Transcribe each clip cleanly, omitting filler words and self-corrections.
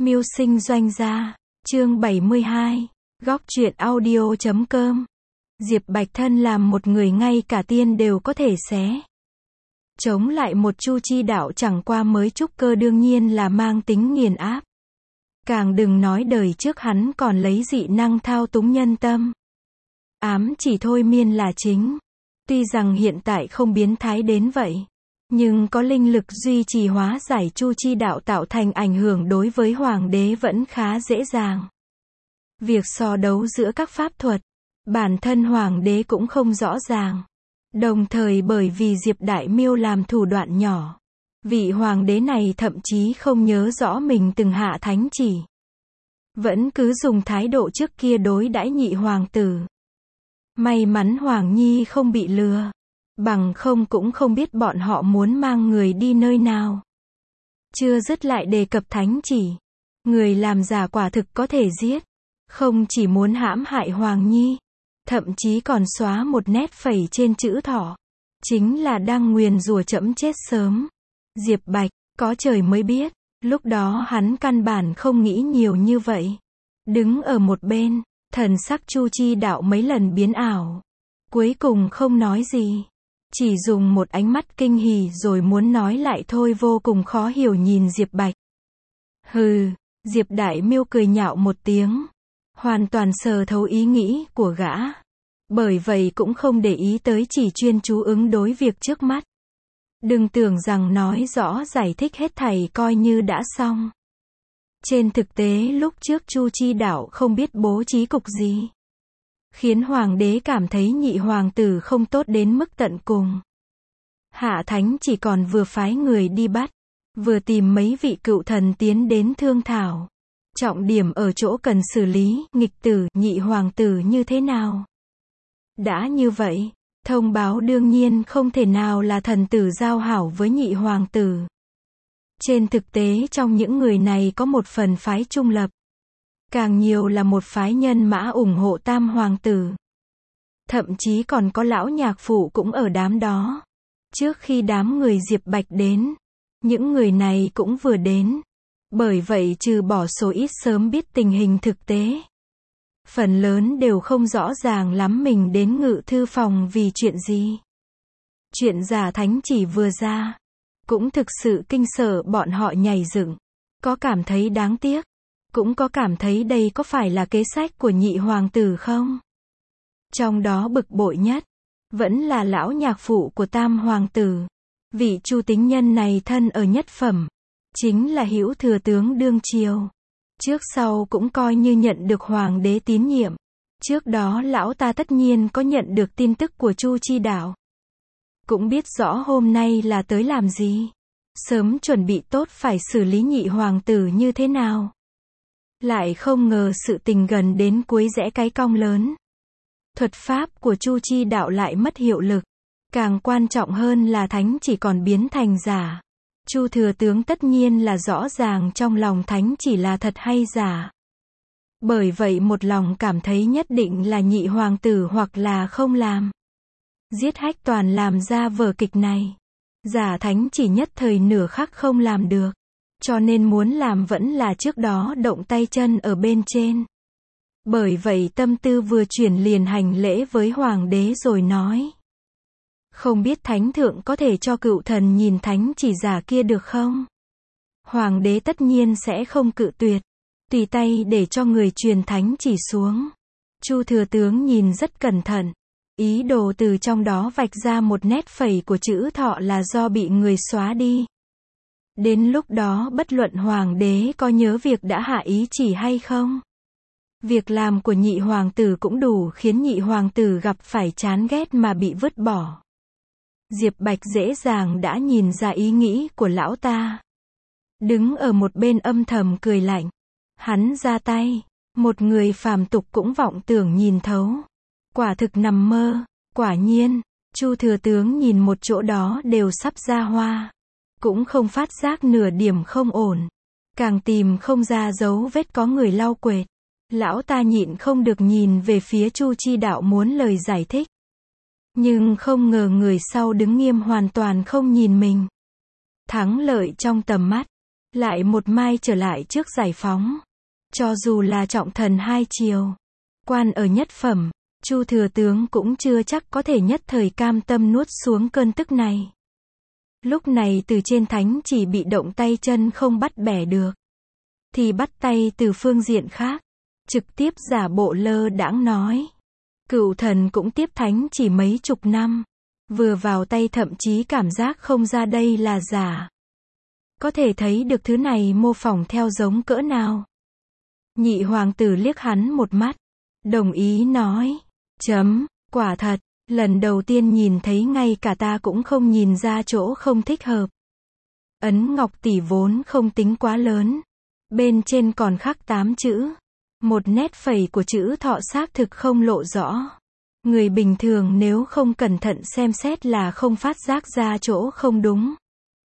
Mưu sinh doanh gia, chương 72, góc truyện audio.com. Diệp Bạch thân làm một người ngay cả tiên đều có thể xé. Chống lại một Chu Chi đạo chẳng qua mới trúc cơ đương nhiên là mang tính nghiền áp. Càng đừng nói đời trước hắn còn lấy dị năng thao túng nhân tâm. Ám chỉ thôi miên là chính. Tuy rằng hiện tại không biến thái đến vậy, nhưng có linh lực duy trì hóa giải Chu Chi đạo tạo thành ảnh hưởng đối với hoàng đế vẫn khá dễ dàng. Việc so đấu giữa các pháp thuật, bản thân hoàng đế cũng không rõ ràng. Đồng thời bởi vì Diệp Đại Miêu làm thủ đoạn nhỏ, vị hoàng đế này thậm chí không nhớ rõ mình từng hạ thánh chỉ. Vẫn cứ dùng thái độ trước kia đối đãi nhị hoàng tử. May mắn Hoàng Nhi không bị lừa. Bằng không cũng không biết bọn họ muốn mang người đi nơi nào. Chưa dứt lại đề cập thánh chỉ. Người làm giả quả thực có thể giết. Không chỉ muốn hãm hại Hoàng Nhi, thậm chí còn xóa một nét phẩy trên chữ thọ. Chính là đang nguyền rủa trẫm chết sớm. Diệp Bạch, có trời mới biết, lúc đó hắn căn bản không nghĩ nhiều như vậy. Đứng ở một bên, thần sắc Chu Chi đạo mấy lần biến ảo. Cuối cùng không nói gì. Chỉ dùng một ánh mắt kinh hỉ rồi muốn nói lại thôi vô cùng khó hiểu nhìn Diệp Bạch. Hừ, Diệp Đại Miêu cười nhạo một tiếng. Hoàn toàn sờ thấu ý nghĩ của gã. Bởi vậy cũng không để ý tới, chỉ chuyên chú ứng đối việc trước mắt. Đừng tưởng rằng nói rõ giải thích hết thảy coi như đã xong. Trên thực tế lúc trước Chu Chi đạo không biết bố trí cục gì, khiến hoàng đế cảm thấy nhị hoàng tử không tốt đến mức tận cùng. Hạ thánh chỉ còn vừa phái người đi bắt, vừa tìm mấy vị cựu thần tiến đến thương thảo. Trọng điểm ở chỗ cần xử lý nghịch tử nhị hoàng tử như thế nào. Đã như vậy, thông báo đương nhiên không thể nào là thần tử giao hảo với nhị hoàng tử. Trên thực tế trong những người này có một phần phái trung lập. Càng nhiều là một phái nhân mã ủng hộ tam hoàng tử. Thậm chí còn có lão nhạc phụ cũng ở đám đó. Trước khi đám người Diệp Bạch đến, những người này cũng vừa đến. Bởi vậy trừ bỏ số ít sớm biết tình hình thực tế, phần lớn đều không rõ ràng lắm mình đến ngự thư phòng vì chuyện gì. Chuyện giả thánh chỉ vừa ra, cũng thực sự kinh sợ bọn họ nhảy dựng. Có cảm thấy đáng tiếc, cũng có cảm thấy đây có phải là kế sách của nhị hoàng tử không? Trong đó bực bội nhất, vẫn là lão nhạc phụ của tam hoàng tử. Vị Chu tính nhân này thân ở nhất phẩm, chính là hữu thừa tướng đương triều. Trước sau cũng coi như nhận được hoàng đế tín nhiệm. Trước đó lão ta tất nhiên có nhận được tin tức của Chu Chi đạo. Cũng biết rõ hôm nay là tới làm gì. Sớm chuẩn bị tốt phải xử lý nhị hoàng tử như thế nào. Lại không ngờ sự tình gần đến cuối rẽ cái cong lớn. Thuật pháp của Chu Chi đạo lại mất hiệu lực. Càng quan trọng hơn là thánh chỉ còn biến thành giả. Chu thừa tướng tất nhiên là rõ ràng trong lòng thánh chỉ là thật hay giả. Bởi vậy một lòng cảm thấy nhất định là nhị hoàng tử hoặc là không làm. Giết Hách Toàn làm ra vở kịch này. Giả thánh chỉ nhất thời nửa khắc không làm được. Cho nên muốn làm vẫn là trước đó động tay chân ở bên trên. Bởi vậy tâm tư vừa chuyển liền hành lễ với hoàng đế rồi nói. Không biết thánh thượng có thể cho cựu thần nhìn thánh chỉ giả kia được không? Hoàng đế tất nhiên sẽ không cự tuyệt. Tùy tay để cho người truyền thánh chỉ xuống. Chu thừa tướng nhìn rất cẩn thận. Ý đồ từ trong đó vạch ra một nét phẩy của chữ thọ là do bị người xóa đi. Đến lúc đó bất luận hoàng đế có nhớ việc đã hạ ý chỉ hay không. Việc làm của nhị hoàng tử cũng đủ khiến nhị hoàng tử gặp phải chán ghét mà bị vứt bỏ. Diệp Bạch dễ dàng đã nhìn ra ý nghĩ của lão ta. Đứng ở một bên âm thầm cười lạnh. Hắn ra tay. Một người phàm tục cũng vọng tưởng nhìn thấu. Quả thực nằm mơ. Quả nhiên, Chu thừa tướng nhìn một chỗ đó đều sắp ra hoa. Cũng không phát giác nửa điểm không ổn. Càng tìm không ra dấu vết có người lau quệt. Lão ta nhịn không được nhìn về phía Chu Chi đạo muốn lời giải thích. Nhưng không ngờ người sau đứng nghiêm hoàn toàn không nhìn mình. Thắng lợi trong tầm mắt. Lại một mai trở lại trước giải phóng. Cho dù là trọng thần hai triều, quan ở nhất phẩm, Chu thừa tướng cũng chưa chắc có thể nhất thời cam tâm nuốt xuống cơn tức này. Lúc này từ trên thánh chỉ bị động tay chân không bắt bẻ được, thì bắt tay từ phương diện khác, trực tiếp giả bộ lơ đãng nói. Cựu thần cũng tiếp thánh chỉ mấy chục năm, vừa vào tay thậm chí cảm giác không ra đây là giả. Có thể thấy được thứ này mô phỏng theo giống cỡ nào. Nhị hoàng tử liếc hắn một mắt, đồng ý nói. Quả thật, lần đầu tiên nhìn thấy ngay cả ta cũng không nhìn ra chỗ không thích hợp. Ấn ngọc tỷ vốn không tính quá lớn, bên trên còn khắc 8 chữ. Một nét phẩy của chữ thọ xác thực không lộ rõ. Người bình thường nếu không cẩn thận xem xét là không phát giác ra chỗ không đúng.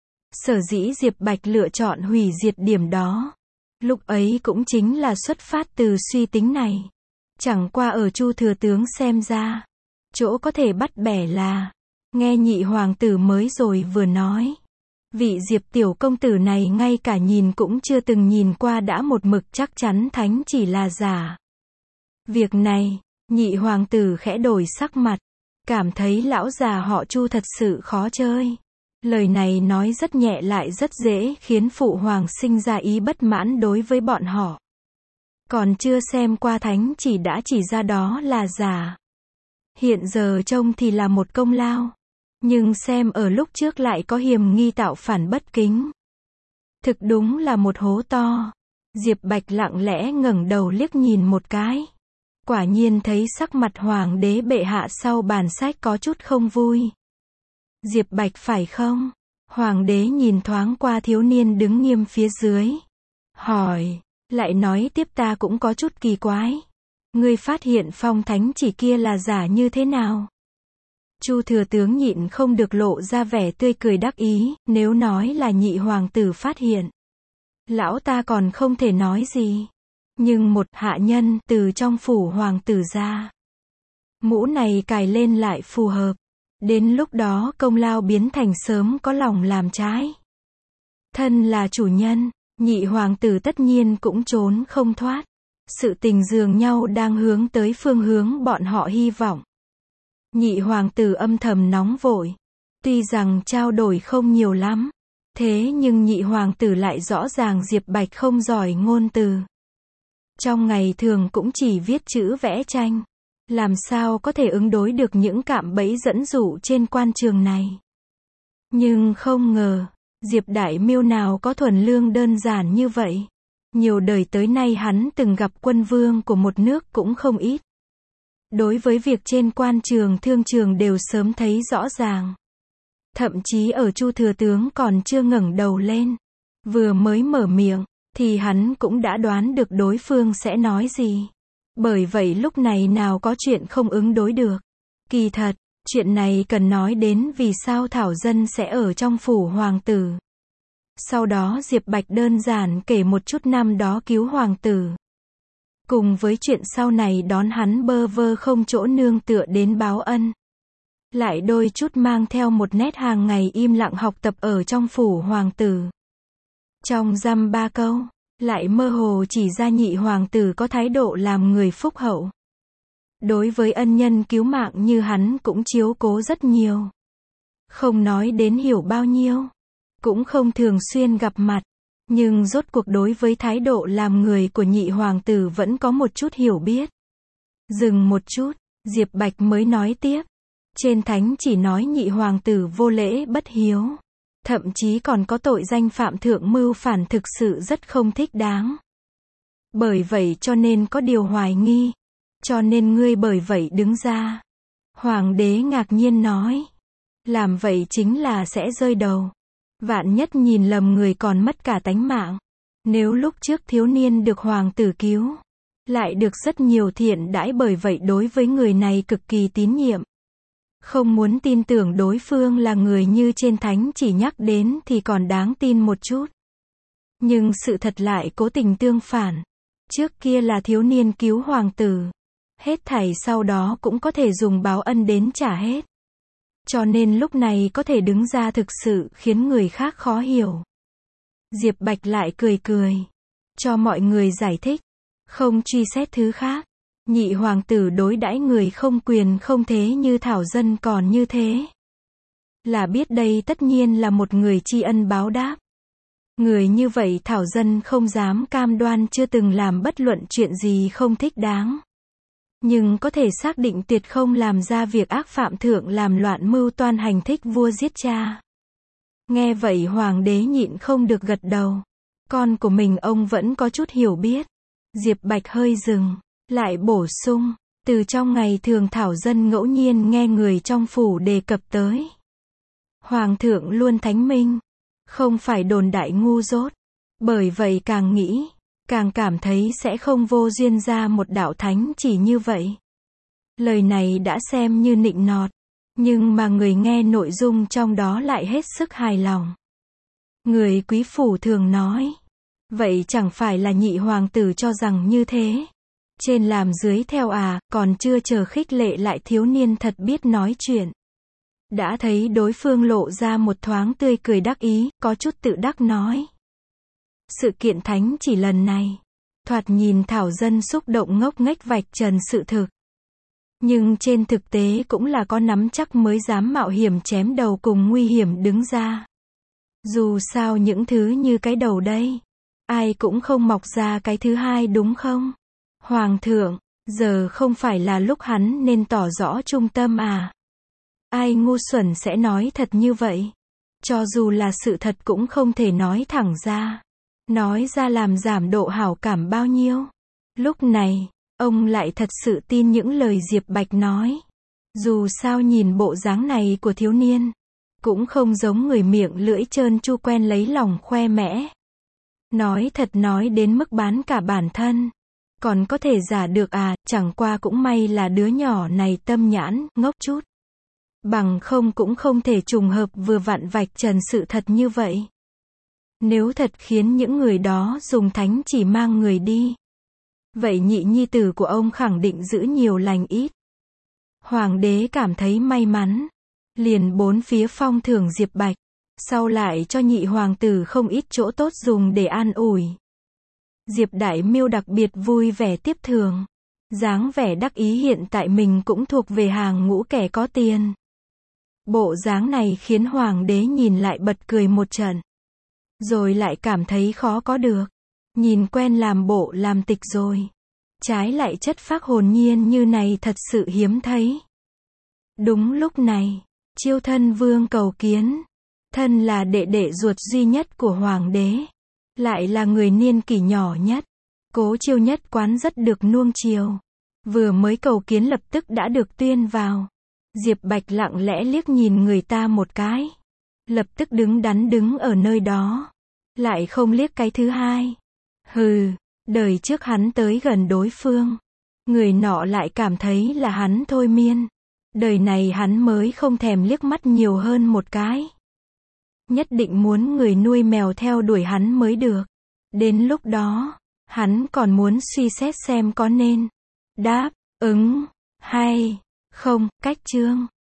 Sở dĩ Diệp Bạch lựa chọn hủy diệt điểm đó, lúc ấy cũng chính là xuất phát từ suy tính này. Chẳng qua ở Chu thừa tướng xem ra, chỗ có thể bắt bẻ là, nghe nhị hoàng tử mới rồi vừa nói. Vị Diệp tiểu công tử này ngay cả nhìn cũng chưa từng nhìn qua đã một mực chắc chắn thánh chỉ là giả. Việc này, nhị hoàng tử khẽ đổi sắc mặt, cảm thấy lão già họ Chu thật sự khó chơi. Lời này nói rất nhẹ lại rất dễ khiến phụ hoàng sinh ra ý bất mãn đối với bọn họ. Còn chưa xem qua thánh chỉ đã chỉ ra đó là giả. Hiện giờ trông thì là một công lao, nhưng xem ở lúc trước lại có hiềm nghi tạo phản bất kính. Thực đúng là một hố to. Diệp Bạch lặng lẽ ngẩng đầu liếc nhìn một cái. Quả nhiên thấy sắc mặt hoàng đế bệ hạ sau bàn sách có chút không vui. Diệp Bạch phải không? Hoàng đế nhìn thoáng qua thiếu niên đứng nghiêm phía dưới. Hỏi, lại nói tiếp ta cũng có chút kỳ quái. Ngươi phát hiện phong thánh chỉ kia là giả như thế nào? Chu thừa tướng nhịn không được lộ ra vẻ tươi cười đắc ý, nếu nói là nhị hoàng tử phát hiện. Lão ta còn không thể nói gì. Nhưng một hạ nhân từ trong phủ hoàng tử ra. Mũ này cài lên lại phù hợp. Đến lúc đó công lao biến thành sớm có lòng làm trái. Thân là chủ nhân, nhị hoàng tử tất nhiên cũng trốn không thoát. Sự tình dường nhau đang hướng tới phương hướng bọn họ hy vọng. Nhị hoàng tử âm thầm nóng vội. Tuy rằng trao đổi không nhiều lắm, thế nhưng nhị hoàng tử lại rõ ràng Diệp Bạch không giỏi ngôn từ. Trong ngày thường cũng chỉ viết chữ vẽ tranh. Làm sao có thể ứng đối được những cạm bẫy dẫn dụ trên quan trường này. Nhưng không ngờ, Diệp Đại Miêu nào có thuần lương đơn giản như vậy. Nhiều đời tới nay hắn từng gặp quân vương của một nước cũng không ít. Đối với việc trên quan trường thương trường đều sớm thấy rõ ràng. Thậm chí ở Chu thừa tướng còn chưa ngẩng đầu lên, vừa mới mở miệng, thì hắn cũng đã đoán được đối phương sẽ nói gì. Bởi vậy lúc này nào có chuyện không ứng đối được. Kỳ thật, chuyện này cần nói đến vì sao Thảo Dân sẽ ở trong phủ hoàng tử. Sau đó Diệp Bạch đơn giản kể một chút năm đó cứu hoàng tử. Cùng với chuyện sau này đón hắn bơ vơ không chỗ nương tựa đến báo ân. Lại đôi chút mang theo một nét hàng ngày im lặng học tập ở trong phủ hoàng tử. Trong dăm ba câu, lại mơ hồ chỉ ra nhị hoàng tử có thái độ làm người phúc hậu. Đối với ân nhân cứu mạng như hắn cũng chiếu cố rất nhiều. Không nói đến hiểu bao nhiêu, cũng không thường xuyên gặp mặt, nhưng rốt cuộc đối với thái độ làm người của nhị hoàng tử vẫn có một chút hiểu biết. Dừng một chút, Diệp Bạch mới nói tiếp. Trên thánh chỉ nói nhị hoàng tử vô lễ bất hiếu. Thậm chí còn có tội danh phạm thượng mưu phản thực sự rất không thích đáng. Bởi vậy cho nên có điều hoài nghi. Cho nên ngươi bởi vậy đứng ra. Hoàng đế ngạc nhiên nói. Làm vậy chính là sẽ rơi đầu. Vạn nhất nhìn lầm người còn mất cả tánh mạng. Nếu lúc trước thiếu niên được hoàng tử cứu, lại được rất nhiều thiện đãi bởi vậy đối với người này cực kỳ tín nhiệm. Không muốn tin tưởng đối phương là người như trên thánh chỉ nhắc đến thì còn đáng tin một chút. Nhưng sự thật lại cố tình tương phản. Trước kia là thiếu niên cứu hoàng tử. Hết thảy sau đó cũng có thể dùng báo ân đến trả hết. Cho nên lúc này có thể đứng ra thực sự khiến người khác khó hiểu. Diệp Bạch lại cười cười. Cho mọi người giải thích. Không truy xét thứ khác. Nhị hoàng tử đối đãi người không quyền không thế như Thảo Dân còn như thế. Là biết đây tất nhiên là một người tri ân báo đáp. Người như vậy Thảo Dân không dám cam đoan chưa từng làm bất luận chuyện gì không thích đáng. Nhưng có thể xác định tuyệt không làm ra việc ác phạm thượng làm loạn mưu toan hành thích vua giết cha. Nghe vậy hoàng đế nhịn không được gật đầu. Con của mình ông vẫn có chút hiểu biết. Diệp Bạch hơi dừng, lại bổ sung, từ trong ngày thường Thảo Dân ngẫu nhiên nghe người trong phủ đề cập tới. Hoàng thượng luôn thánh minh, không phải đồn đại ngu dốt. Bởi vậy càng nghĩ, càng cảm thấy sẽ không vô duyên ra một đạo thánh chỉ như vậy. Lời này đã xem như nịnh nọt, nhưng mà người nghe nội dung trong đó lại hết sức hài lòng. Người quý phủ thường nói, vậy chẳng phải là nhị hoàng tử cho rằng như thế. Trên làm dưới theo à, còn chưa chờ khích lệ lại thiếu niên thật biết nói chuyện. Đã thấy đối phương lộ ra một thoáng tươi cười đắc ý, có chút tự đắc nói. Sự kiện thánh chỉ lần này, thoạt nhìn Thảo Dân xúc động ngốc nghếch vạch trần sự thực. Nhưng trên thực tế cũng là có nắm chắc mới dám mạo hiểm chém đầu cùng nguy hiểm đứng ra. Dù sao những thứ như cái đầu đây, ai cũng không mọc ra cái thứ hai đúng không? Hoàng thượng, giờ không phải là lúc hắn nên tỏ rõ trung tâm à? Ai ngu xuẩn sẽ nói thật như vậy? Cho dù là sự thật cũng không thể nói thẳng ra. Nói ra làm giảm độ hảo cảm bao nhiêu. Lúc này, ông lại thật sự tin những lời Diệp Bạch nói. Dù sao nhìn bộ dáng này của thiếu niên, cũng không giống người miệng lưỡi trơn tru quen lấy lòng khoe mẽ. Nói thật nói đến mức bán cả bản thân. Còn có thể giả được à, chẳng qua cũng may là đứa nhỏ này tâm nhãn, ngốc chút. Bằng không cũng không thể trùng hợp vừa vặn vạch trần sự thật như vậy. Nếu thật khiến những người đó dùng thánh chỉ mang người đi, vậy nhị nhi tử của ông khẳng định giữ nhiều lành ít. Hoàng đế cảm thấy may mắn, liền bốn phía phong thưởng Diệp Bạch, sau lại cho nhị hoàng tử không ít chỗ tốt dùng để an ủi. Diệp Đại Miêu đặc biệt vui vẻ tiếp thưởng, dáng vẻ đắc ý hiện tại mình cũng thuộc về hàng ngũ kẻ có tiền. Bộ dáng này khiến hoàng đế nhìn lại bật cười một trận, rồi lại cảm thấy khó có được. Nhìn quen làm bộ làm tịch rồi, trái lại chất phác hồn nhiên như này thật sự hiếm thấy. Đúng lúc này, Chiêu Thân Vương cầu kiến. Thân là đệ đệ ruột duy nhất của hoàng đế, lại là người niên kỷ nhỏ nhất. Cố Chiêu nhất quán rất được nuông chiều. Vừa mới cầu kiến lập tức đã được tuyên vào. Diệp Bạch lặng lẽ liếc nhìn người ta một cái, lập tức đứng đắn đứng ở nơi đó, lại không liếc cái thứ hai. Hừ, đời trước hắn tới gần đối phương, người nọ lại cảm thấy là hắn thôi miên. Đời này hắn mới không thèm liếc mắt nhiều hơn một cái. Nhất định muốn người nuôi mèo theo đuổi hắn mới được. Đến lúc đó, hắn còn muốn suy xét xem có nên đáp ứng hay không. Cách chương